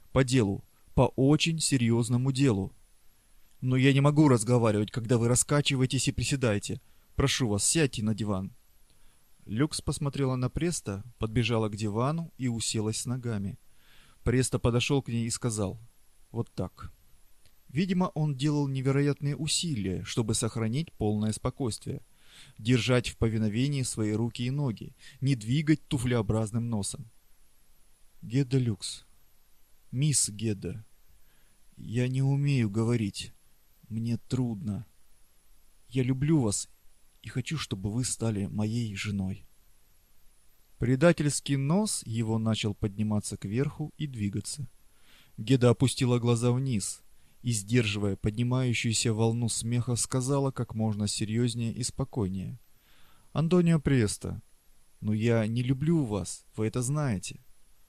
По делу. По очень серьезному делу. Но я не могу разговаривать, когда вы раскачиваетесь и приседаете. Прошу вас, сядьте на диван. Люкс посмотрела на Преста, подбежала к дивану и уселась с ногами. Преста подошел к ней и сказал: «Вот так». Видимо, он делал невероятные усилия, чтобы сохранить полное спокойствие, держать в повиновении свои руки и ноги, не двигать туфлеобразным носом. «Гедда Люкс, мисс Гедда, я не умею говорить. Мне трудно. Я люблю вас и хочу, чтобы вы стали моей женой». Предательский нос его начал подниматься кверху и двигаться. Гедда опустила глаза вниз и, сдерживая поднимающуюся волну смеха, сказала как можно серьезнее и спокойнее: «Антонио Преста, но я не люблю вас, вы это знаете.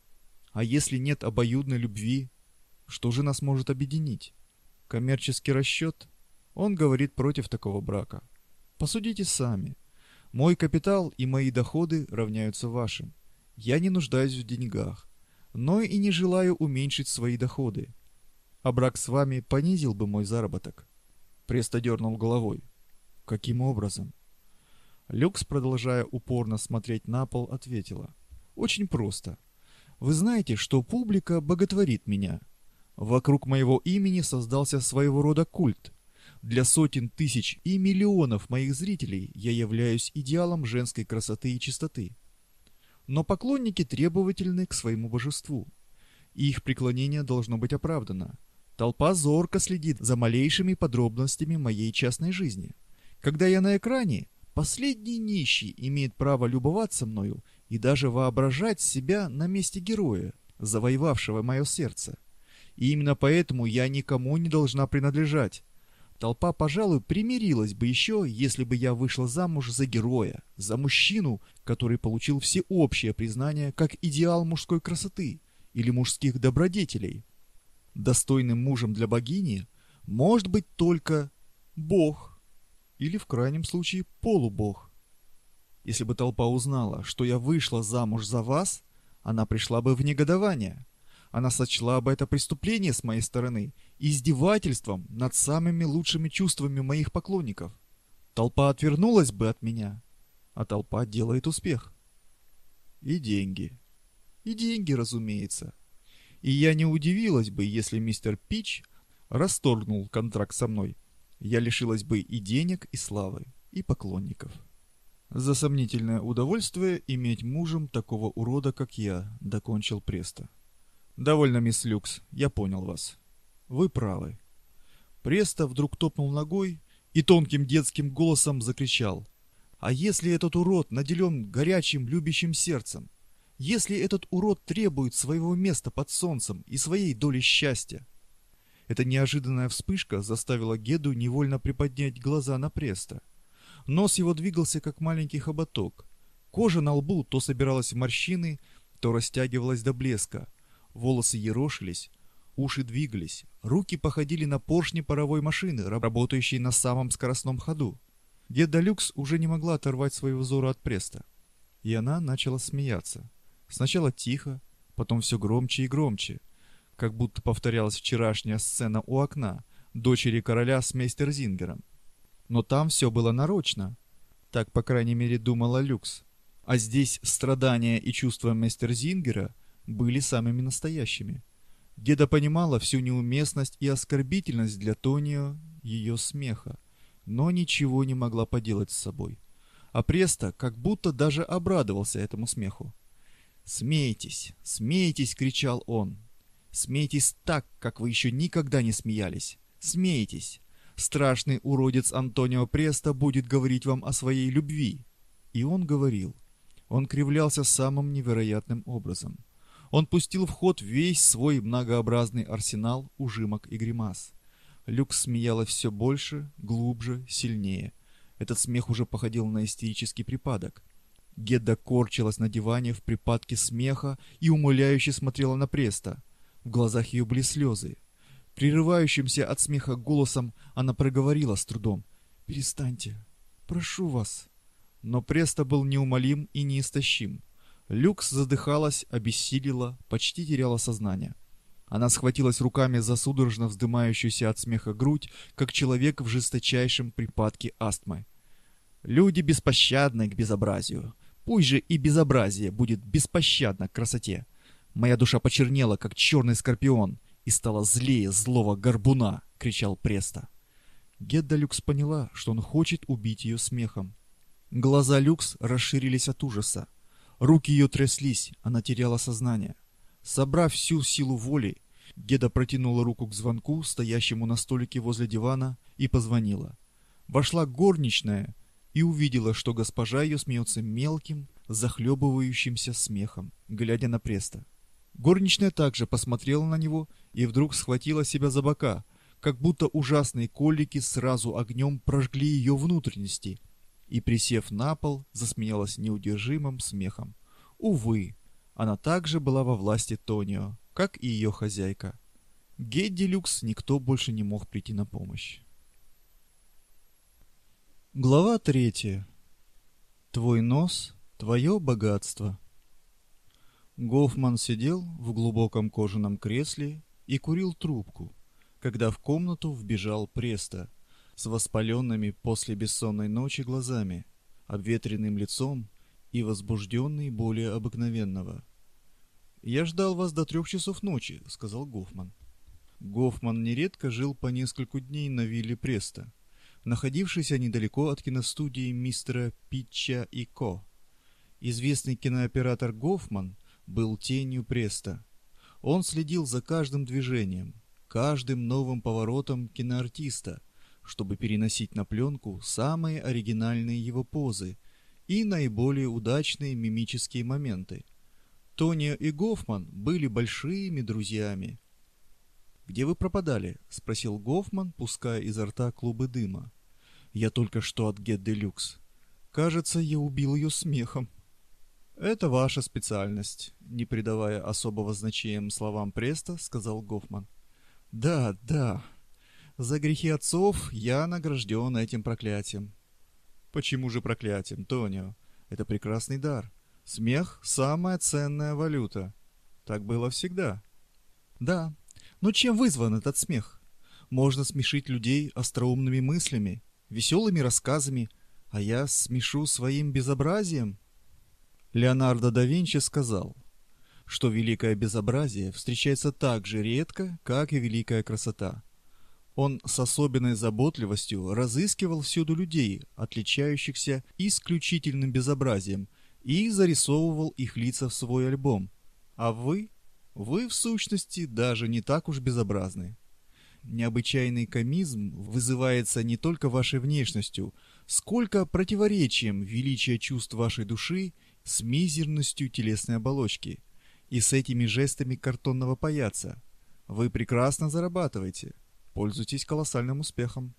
А если нет обоюдной любви, что же нас может объединить? Коммерческий расчет? Он говорит против такого брака. Посудите сами. Мой капитал и мои доходы равняются вашим. Я не нуждаюсь в деньгах, но и не желаю уменьшить свои доходы. А брак с вами понизил бы мой заработок». Преста дернул головой. «Каким образом?» Люкс, продолжая упорно смотреть на пол, ответила: «Очень просто. Вы знаете, что публика боготворит меня. Вокруг моего имени создался своего рода культ. Для сотен тысяч и миллионов моих зрителей я являюсь идеалом женской красоты и чистоты. Но поклонники требовательны к своему божеству, и их преклонение должно быть оправдано. Толпа зорко следит за малейшими подробностями моей частной жизни. Когда я на экране, последний нищий имеет право любоваться мною и даже воображать себя на месте героя, завоевавшего мое сердце. И именно поэтому я никому не должна принадлежать. Толпа, пожалуй, примирилась бы еще, если бы я вышла замуж за героя, за мужчину, который получил всеобщее признание как идеал мужской красоты или мужских добродетелей. Достойным мужем для богини может быть только бог, или в крайнем случае полубог. Если бы толпа узнала, что я вышла замуж за вас, она пришла бы в негодование. Она сочла бы это преступление с моей стороны издевательством над самыми лучшими чувствами моих поклонников. Толпа отвернулась бы от меня, а толпа делает успех. И деньги. И деньги, разумеется. И я не удивилась бы, если мистер Пич расторгнул контракт со мной. Я лишилась бы и денег, и славы, и поклонников. За сомнительное удовольствие иметь мужем такого урода, как я, докончил Преста. «Довольно, мисс Люкс, я понял вас. Вы правы». Преста вдруг топнул ногой и тонким детским голосом закричал: «А если этот урод наделен горячим, любящим сердцем? Если этот урод требует своего места под солнцем и своей доли счастья?» Эта неожиданная вспышка заставила Гедду невольно приподнять глаза на Преста. Нос его двигался, как маленький хоботок. Кожа на лбу то собиралась в морщины, то растягивалась до блеска. Волосы ерошились, уши двигались, руки походили на поршни паровой машины, работающей на самом скоростном ходу. Гедда Люкс уже не могла оторвать своего взора от Преста. И она начала смеяться. Сначала тихо, потом все громче и громче, как будто повторялась вчерашняя сцена у окна дочери короля с мейстерзингером. Но там все было нарочно. Так, по крайней мере, думала Люкс. А здесь страдания и чувства мейстерзингера были самыми настоящими. Гедда понимала всю неуместность и оскорбительность для Тонио ее смеха, но ничего не могла поделать с собой. А Преста как будто даже обрадовался этому смеху. «Смейтесь, смейтесь!» — кричал он. «Смейтесь так, как вы еще никогда не смеялись! Смейтесь! Страшный уродец Антонио Преста будет говорить вам о своей любви!» И он говорил. Он кривлялся самым невероятным образом. Он пустил в ход весь свой многообразный арсенал ужимок и гримас. Люкс смеялась все больше, глубже, сильнее. Этот смех уже походил на истерический припадок. Гедда корчилась на диване в припадке смеха и умоляюще смотрела на Преста. В глазах ее были слезы. Прерывающимся от смеха голосом она проговорила с трудом: «Перестаньте, прошу вас». Но Преста был неумолим и неистощим. Люкс задыхалась, обессилила, почти теряла сознание. Она схватилась руками за судорожно вздымающуюся от смеха грудь, как человек в жесточайшем припадке астмы. «Люди беспощадны к безобразию. Пусть же и безобразие будет беспощадно к красоте. Моя душа почернела, как черный скорпион, и стала злее злого горбуна!» — кричал Преста. Гедда Люкс поняла, что он хочет убить ее смехом. Глаза Люкс расширились от ужаса. Руки ее тряслись, она теряла сознание. Собрав всю силу воли, Геда протянула руку к звонку, стоящему на столике возле дивана, и позвонила. Вошла горничная и увидела, что госпожа ее смеется мелким, захлебывающимся смехом, глядя на Преста. Горничная также посмотрела на него и вдруг схватила себя за бока, как будто ужасные колики сразу огнем прожгли ее внутренности, и, присев на пол, засмеялась неудержимым смехом. Увы, она также была во власти Тонио, как и ее хозяйка. Гедде Люкс никто больше не мог прийти на помощь. Глава 3. Твой нос, твое богатство. Гофман сидел в глубоком кожаном кресле и курил трубку, когда в комнату вбежал Преста с воспаленными после бессонной ночи глазами, обветренным лицом и возбужденный более обыкновенного. «Я ждал вас до 3 часов ночи», — сказал Гофман. Гофман нередко жил по нескольку дней на вилле Преста, находившейся недалеко от киностудии мистера Питча и Ко. Известный кинооператор Гофман был тенью Преста. Он следил за каждым движением, каждым новым поворотом киноартиста, чтобы переносить на пленку самые оригинальные его позы и наиболее удачные мимические моменты. Тонио и Гофман были большими друзьями. «Где вы пропадали?» — спросил Гофман, пуская изо рта клубы дыма. «Я только что от Гедде Люкс. Кажется, я убил ее смехом». «Это ваша специальность», — не придавая особого значения словам Преста, сказал Гофман. «Да, да. За грехи отцов я награжден этим проклятием». «Почему же проклятием, Тонио? Это прекрасный дар. Смех — самая ценная валюта. Так было всегда». «Да, но чем вызван этот смех? Можно смешить людей остроумными мыслями, веселыми рассказами, а я смешу своим безобразием». Леонардо да Винчи сказал, что великое безобразие встречается так же редко, как и великая красота. Он с особенной заботливостью разыскивал всюду людей, отличающихся исключительным безобразием, и зарисовывал их лица в свой альбом. А вы в сущности даже не так уж безобразны. Необычайный комизм вызывается не только вашей внешностью, сколько противоречием величия чувств вашей души с мизерностью телесной оболочки и с этими жестами картонного паяца. Вы прекрасно зарабатываете, пользуйтесь колоссальным успехом.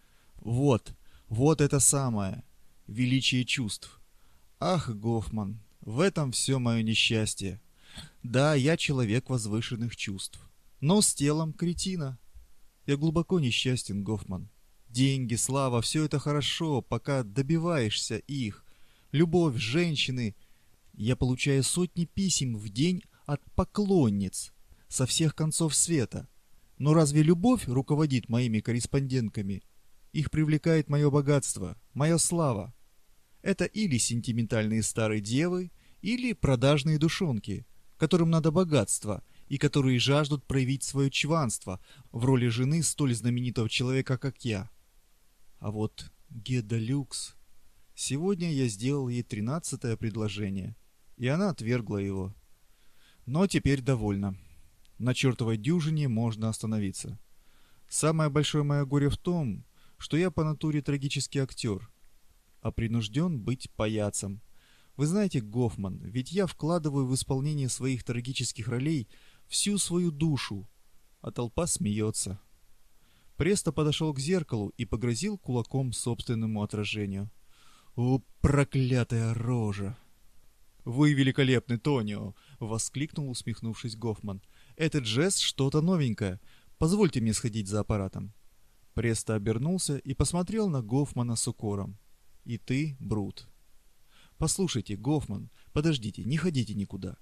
Вот это самое, величие чувств. Ах, Гофман, в этом все мое несчастье. Да, я человек возвышенных чувств, но с телом кретина. Я глубоко несчастен, Гофман. Деньги, слава, все это хорошо, пока добиваешься их. Любовь, женщины. Я получаю сотни писем в день от поклонниц со всех концов света. Но разве любовь руководит моими корреспондентками? Их привлекает мое богатство, моя слава. Это или сентиментальные старые девы, или продажные душонки, которым надо богатство и которые жаждут проявить свое чванство в роли жены столь знаменитого человека, как я. А вот Гедда Люкс... Сегодня я сделал ей 13-е предложение, и она отвергла его. Но теперь довольна. На чертовой дюжине можно остановиться. Самое большое мое горе в том, что я по натуре трагический актер, а принужден быть паяцем. Вы знаете, Гофман, ведь я вкладываю в исполнение своих трагических ролей всю свою душу, а толпа смеется. Преста подошел к зеркалу и погрозил кулаком собственному отражению. «О, проклятая рожа!» «Вы великолепны, Тонио!» — воскликнул, усмехнувшись Гофман. «Этот жест что-то новенькое. Позвольте мне сходить за аппаратом». Преста обернулся и посмотрел на Гофмана с укором. «И ты, Брут». «Послушайте, Гофман, подождите, не ходите никуда.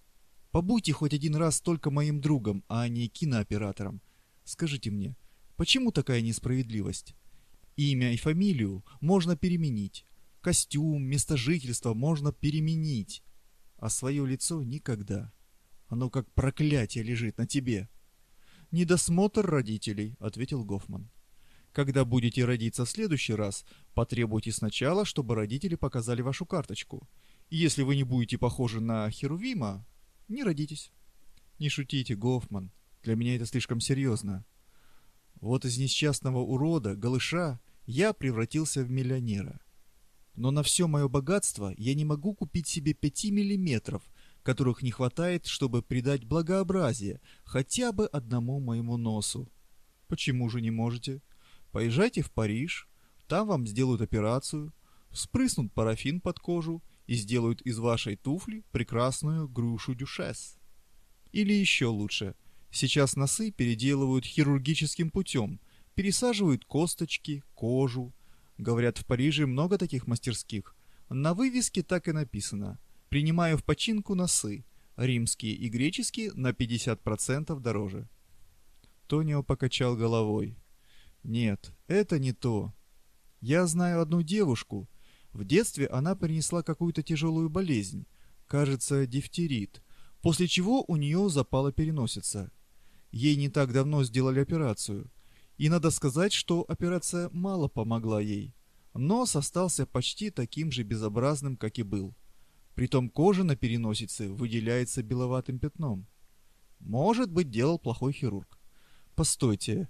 Побудьте хоть один раз только моим другом, а не кинооператором. Скажите мне, почему такая несправедливость? Имя и фамилию можно переменить. Костюм, место жительства можно переменить. А свое лицо никогда. Оно как проклятие лежит на тебе. «Недосмотр родителей», — ответил Гофман. «Когда будете родиться в следующий раз, потребуйте сначала, чтобы родители показали вашу карточку. И если вы не будете похожи на Херувима, не родитесь». «Не шутите, Гофман. Для меня это слишком серьезно. Вот из несчастного урода, голыша, я превратился в миллионера. Но на все мое богатство я не могу купить себе 5 миллиметров, которых не хватает, чтобы придать благообразие хотя бы одному моему носу. Почему же не можете? Поезжайте в Париж, там вам сделают операцию, вспрыснут парафин под кожу и сделают из вашей туфли прекрасную грушу дюшес. Или еще лучше, сейчас носы переделывают хирургическим путем, пересаживают косточки, кожу. Говорят, в Париже много таких мастерских. На вывеске так и написано: «Принимаю в починку носы, римские и греческие на 50% дороже». Тонио покачал головой. «Нет, это не то. Я знаю одну девушку. В детстве она перенесла какую-то тяжелую болезнь, кажется, дифтерит, после чего у нее запала переносица. Ей не так давно сделали операцию. И надо сказать, что операция мало помогла ей. Нос остался почти таким же безобразным, как и был. Притом кожа на переносице выделяется беловатым пятном. Может быть, делал плохой хирург. Постойте.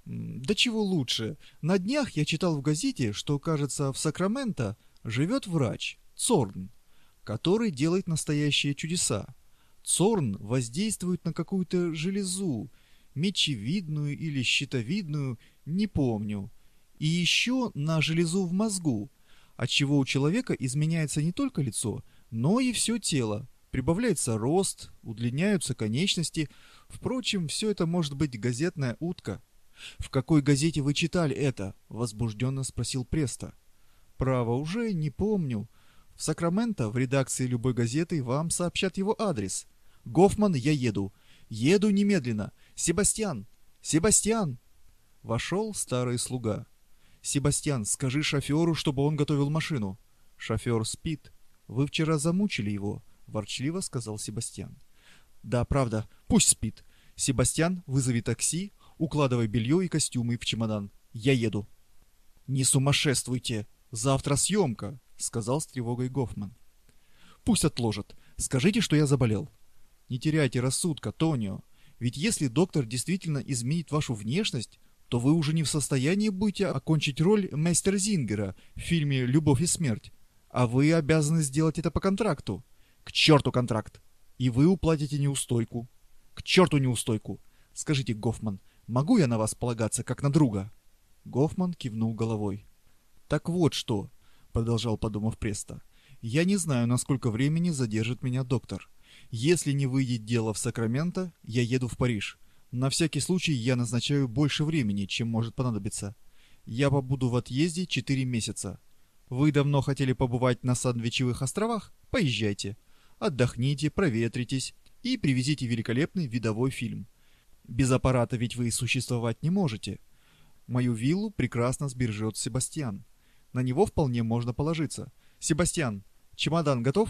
Да чего лучше. На днях я читал в газете, что, кажется, в Сакраменто живет врач, Цорн, который делает настоящие чудеса. Цорн воздействует на какую-то железу, мечевидную или щитовидную, не помню. И еще на железу в мозгу, отчего у человека изменяется не только лицо, но и все тело. Прибавляется рост, удлиняются конечности. Впрочем, все это может быть газетная утка. «В какой газете вы читали это?» — возбужденно спросил Преста. «Право, уже не помню. В Сакраменто в редакции любой газеты вам сообщат его адрес. Гофман, я еду. Еду немедленно. Себастьян! Себастьян!» Вошел старый слуга. «Себастьян, скажи шоферу, чтобы он готовил машину». «Шофер спит. Вы вчера замучили его», — ворчливо сказал Себастьян. «Да, правда, пусть спит. Себастьян, вызови такси, укладывай белье и костюмы в чемодан. Я еду». «Не сумасшествуйте! Завтра съемка», — сказал с тревогой Гофман. «Пусть отложат. Скажите, что я заболел». «Не теряйте рассудка, Тонио. Ведь если доктор действительно изменит вашу внешность, то вы уже не в состоянии будете окончить роль Мейстерзингера в фильме «Любовь и смерть». А вы обязаны сделать это по контракту. К черту контракт. И вы уплатите неустойку. К черту неустойку. Скажите, Гофман, могу я на вас полагаться, как на друга?» Гофман кивнул головой. «Так вот что», — продолжал, подумав Преста, — «я не знаю, насколько времени задержит меня доктор. Если не выйдет дело в Сакраменто, я еду в Париж. На всякий случай я назначаю больше времени, чем может понадобиться. Я побуду в отъезде 4 месяца. Вы давно хотели побывать на Сандвичевых островах? Поезжайте. Отдохните, проветритесь и привезите великолепный видовой фильм. Без аппарата ведь вы существовать не можете. Мою виллу прекрасно сбережет Себастьян. На него вполне можно положиться. Себастьян, чемодан готов?»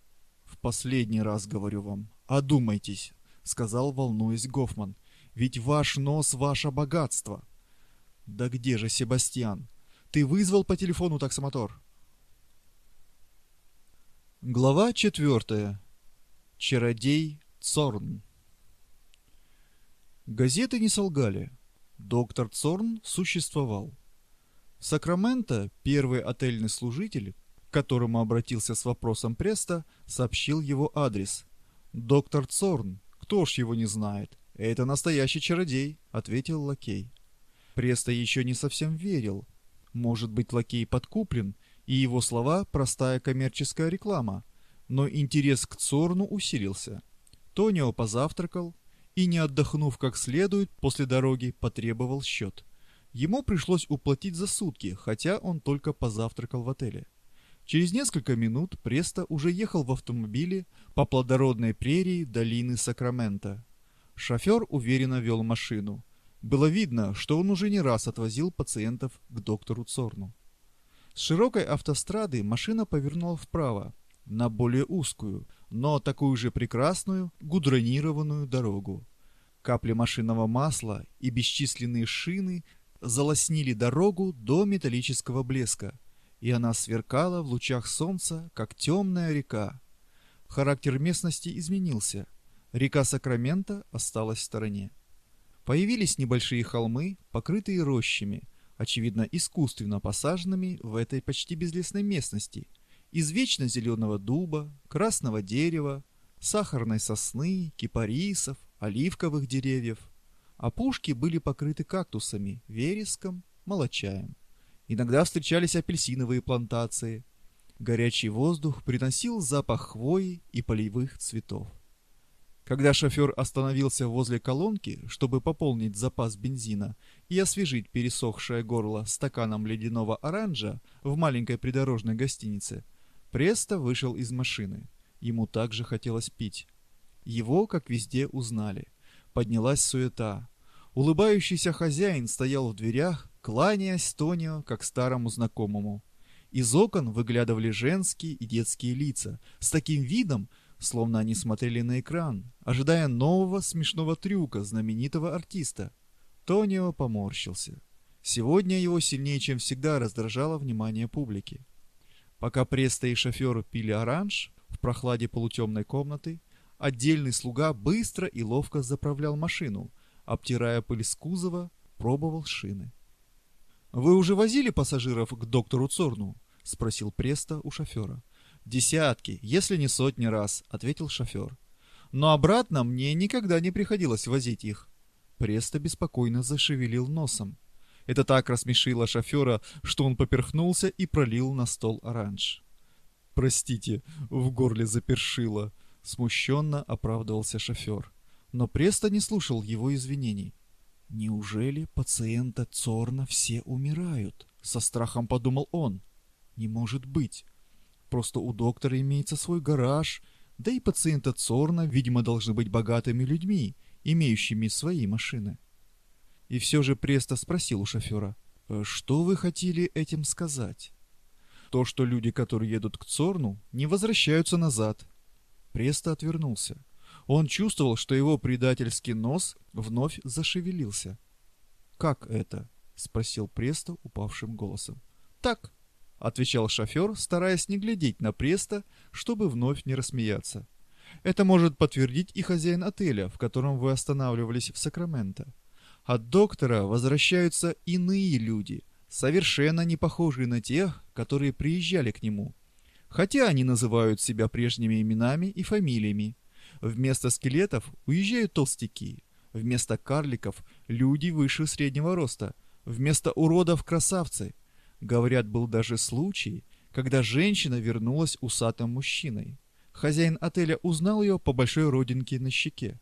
«В последний раз говорю вам, одумайтесь», — сказал, волнуясь Гофман. «Ведь ваш нос — ваше богатство». «Да где же Себастьян? Ты вызвал по телефону таксомотор?» Глава 4. Чародей Цорн. Газеты не солгали. Доктор Цорн существовал. В Сакраменто первый отельный служитель, к которому обратился с вопросом Преста, сообщил его адрес. «Доктор Цорн, кто ж его не знает? Это настоящий чародей», — ответил лакей. Преста еще не совсем верил. Может быть, лакей подкуплен, и его слова — простая коммерческая реклама. Но интерес к Цорну усилился. Тонио позавтракал и, не отдохнув как следует, после дороги потребовал счет. Ему пришлось уплатить за сутки, хотя он только позавтракал в отеле. Через несколько минут Престо уже ехал в автомобиле по плодородной прерии долины Сакраменто. Шофер уверенно вел машину. Было видно, что он уже не раз отвозил пациентов к доктору Цорну. С широкой автострады машина повернула вправо, на более узкую, но такую же прекрасную гудронированную дорогу. Капли машинного масла и бесчисленные шины залоснили дорогу до металлического блеска, и она сверкала в лучах солнца, как темная река. Характер местности изменился. Река Сакраменто осталась в стороне. Появились небольшие холмы, покрытые рощами, очевидно искусственно посаженными в этой почти безлесной местности, из вечно зеленого дуба, красного дерева, сахарной сосны, кипарисов, оливковых деревьев. Опушки были покрыты кактусами, вереском, молочаем. Иногда встречались апельсиновые плантации. Горячий воздух приносил запах хвои и полевых цветов. Когда шофер остановился возле колонки, чтобы пополнить запас бензина и освежить пересохшее горло стаканом ледяного оранжа в маленькой придорожной гостинице, Престо вышел из машины. Ему также хотелось пить. Его, как везде, узнали. Поднялась суета. Улыбающийся хозяин стоял в дверях, кланяясь Тонио, как старому знакомому. Из окон выглядывали женские и детские лица с таким видом, словно они смотрели на экран, ожидая нового смешного трюка знаменитого артиста. Тонио поморщился. Сегодня его сильнее, чем всегда, раздражало внимание публики. Пока Престо и шофер пили оранж в прохладе полутемной комнаты, отдельный слуга быстро и ловко заправлял машину, обтирая пыль с кузова, пробовал шины. «Вы уже возили пассажиров к доктору Цорну?» — спросил Престо у шофера. «Десятки, если не сотни раз», — ответил шофер. «Но обратно мне никогда не приходилось возить их». Престо беспокойно зашевелил носом. Это так рассмешило шофера, что он поперхнулся и пролил на стол оранж. «Простите, в горле запершило», — смущенно оправдывался шофер. Но Престо не слушал его извинений. «Неужели пациента Цорна все умирают?» — со страхом подумал он. «Не может быть. Просто у доктора имеется свой гараж, да и пациента Цорна, видимо, должны быть богатыми людьми, имеющими свои машины». И все же Престо спросил у шофера: «Что вы хотели этим сказать?» «То, что люди, которые едут к Цорну, не возвращаются назад». Престо отвернулся. Он чувствовал, что его предательский нос вновь зашевелился. «Как это?» — спросил Престо упавшим голосом. «Так», — отвечал шофер, стараясь не глядеть на Престо, чтобы вновь не рассмеяться. «Это может подтвердить и хозяин отеля, в котором вы останавливались в Сакраменто. От доктора возвращаются иные люди, совершенно не похожие на тех, которые приезжали к нему. Хотя они называют себя прежними именами и фамилиями. Вместо скелетов уезжают толстяки, вместо карликов – люди выше среднего роста, вместо уродов – красавцы. Говорят, был даже случай, когда женщина вернулась усатым мужчиной. Хозяин отеля узнал ее по большой родинке на щеке.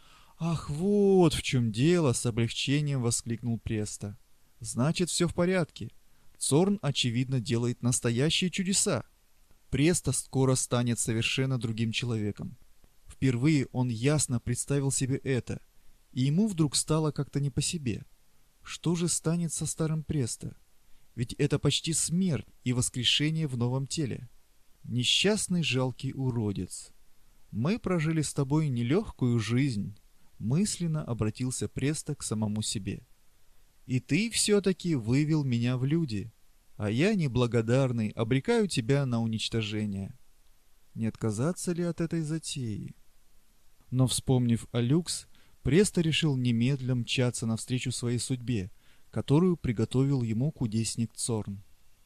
«Ах, вот в чем дело!» — с облегчением воскликнул Престо. «Значит, все в порядке. Цорн, очевидно, делает настоящие чудеса. Престо скоро станет совершенно другим человеком». Впервые он ясно представил себе это, и ему вдруг стало как-то не по себе. Что же станет со старым Престо? Ведь это почти смерть и воскрешение в новом теле. Несчастный жалкий уродец. Мы прожили с тобой нелегкую жизнь. Мысленно обратился Престо к самому себе. И ты все-таки вывел меня в люди, а я, неблагодарный, обрекаю тебя на уничтожение. Не отказаться ли от этой затеи? Но, вспомнив о люкс, Престо решил немедля мчаться навстречу своей судьбе, которую приготовил ему кудесник Цорн.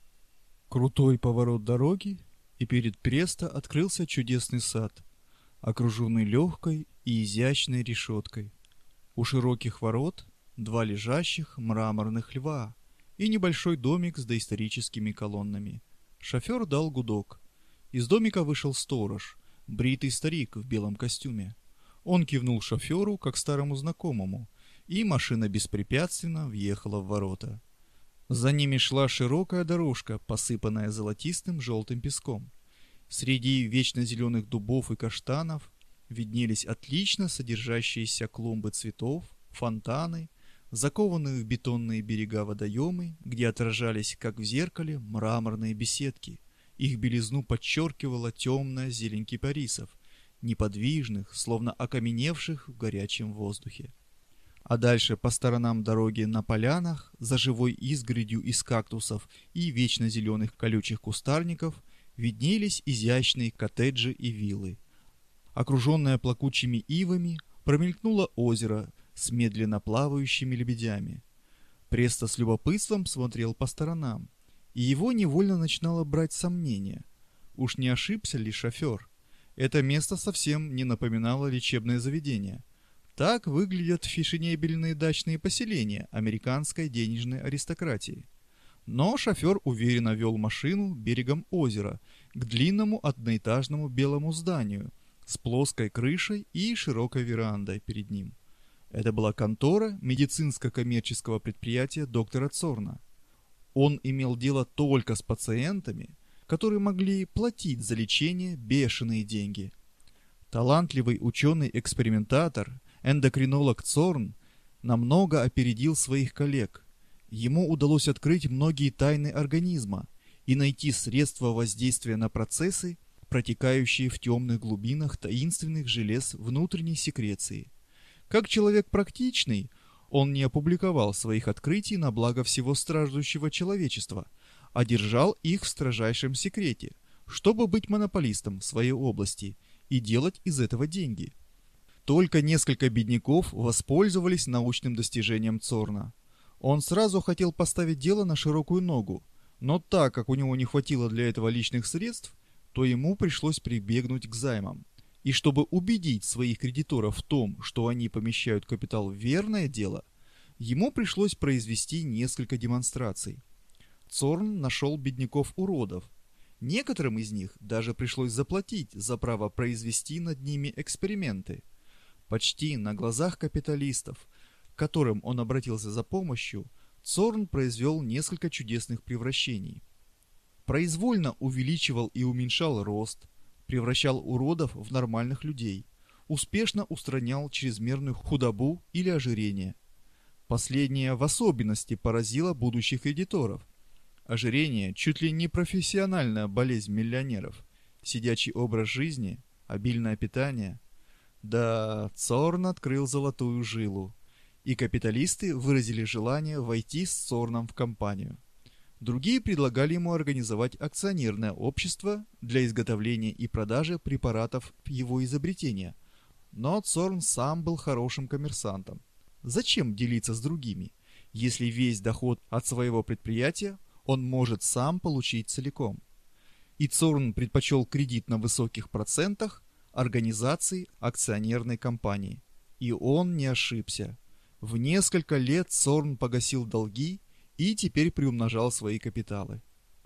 Крутой поворот дороги, и перед Престо открылся чудесный сад, окруженный легкой и изящной решеткой. У широких ворот два лежащих мраморных льва и небольшой домик с доисторическими колоннами. Шофер дал гудок. Из домика вышел сторож, бритый старик в белом костюме. Он кивнул шоферу, как старому знакомому, и машина беспрепятственно въехала в ворота. За ними шла широкая дорожка, посыпанная золотистым желтым песком. Среди вечно зеленых дубов и каштанов виднелись отлично содержащиеся клумбы цветов, фонтаны, закованные в бетонные берега водоемы, где отражались, как в зеркале, мраморные беседки. Их белизну подчеркивала темная зелень кипарисов, неподвижных, словно окаменевших в горячем воздухе. А дальше по сторонам дороги на полянах, за живой изгородью из кактусов и вечно зеленых колючих кустарников, виднелись изящные коттеджи и виллы. Окруженное плакучими ивами, промелькнуло озеро с медленно плавающими лебедями. Престо с любопытством смотрел по сторонам, и его невольно начинало брать сомнение. Уж не ошибся ли шофер? Это место совсем не напоминало лечебное заведение. Так выглядят фешенебельные дачные поселения американской денежной аристократии. Но шофер уверенно вел машину берегом озера к длинному одноэтажному белому зданию с плоской крышей и широкой верандой перед ним. Это была контора медицинско-коммерческого предприятия доктора Цорна. Он имел дело только с пациентами, которые могли платить за лечение бешеные деньги. Талантливый ученый-экспериментатор, эндокринолог Цорн намного опередил своих коллег. Ему удалось открыть многие тайны организма и найти средства воздействия на процессы, протекающие в темных глубинах таинственных желез внутренней секреции. Как человек практичный, он не опубликовал своих открытий на благо всего страждущего человечества, а держал их в строжайшем секрете, чтобы быть монополистом в своей области и делать из этого деньги. Только несколько бедняков воспользовались научным достижением Цорна. Он сразу хотел поставить дело на широкую ногу, но так как у него не хватило для этого личных средств, то ему пришлось прибегнуть к займам. И чтобы убедить своих кредиторов в том, что они помещают капитал в верное дело, ему пришлось произвести несколько демонстраций. Цорн нашел бедняков-уродов. Некоторым из них даже пришлось заплатить за право произвести над ними эксперименты. Почти на глазах капиталистов, к которым он обратился за помощью, Цорн произвел несколько чудесных превращений. Произвольно увеличивал и уменьшал рост, превращал уродов в нормальных людей, успешно устранял чрезмерную худобу или ожирение. Последнее в особенности поразило будущих кредиторов. Ожирение – чуть ли не профессиональная болезнь миллионеров, сидячий образ жизни, обильное питание. Да, Цорн открыл золотую жилу, и капиталисты выразили желание войти с Цорном в компанию. Другие предлагали ему организовать акционерное общество для изготовления и продажи препаратов его изобретения. Но Цорн сам был хорошим коммерсантом. Зачем делиться с другими, если весь доход от своего предприятия он может сам получить целиком? И Цорн предпочел кредит на высоких процентах организации акционерной компании. И он не ошибся. В несколько лет Цорн погасил долги и теперь приумножал свои капиталы.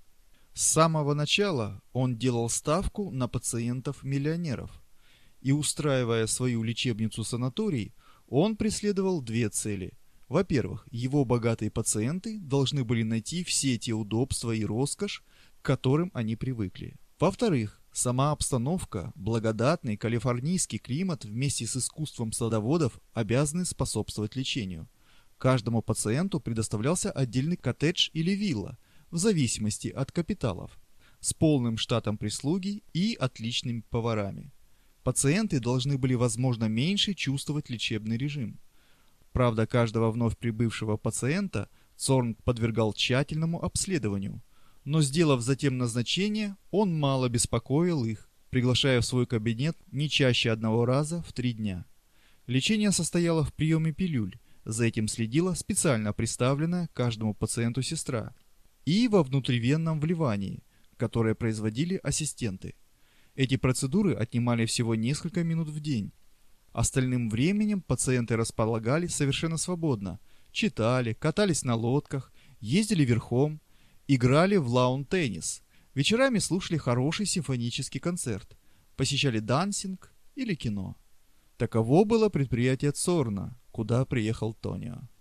С самого начала он делал ставку на пациентов-миллионеров. И устраивая свою лечебницу-санаторий, он преследовал две цели. Во-первых, его богатые пациенты должны были найти все те удобства и роскошь, к которым они привыкли. Во-вторых, сама обстановка, благодатный калифорнийский климат вместе с искусством садоводов обязаны способствовать лечению. Каждому пациенту предоставлялся отдельный коттедж или вилла, в зависимости от капиталов, с полным штатом прислуги и отличными поварами. Пациенты должны были, возможно, меньше чувствовать лечебный режим. Правда, каждого вновь прибывшего пациента Цорн подвергал тщательному обследованию, но, сделав затем назначение, он мало беспокоил их, приглашая в свой кабинет не чаще одного раза в 3 дня. Лечение состояло в приеме пилюль, за этим следила специально представленная каждому пациенту сестра, и во внутривенном вливании, которое производили ассистенты. Эти процедуры отнимали всего несколько минут в день. Остальным временем пациенты располагали совершенно свободно, читали, катались на лодках, ездили верхом, играли в лаун-теннис, вечерами слушали хороший симфонический концерт, посещали дансинг или кино. Таково было предприятие Цорна, куда приехал Тонио.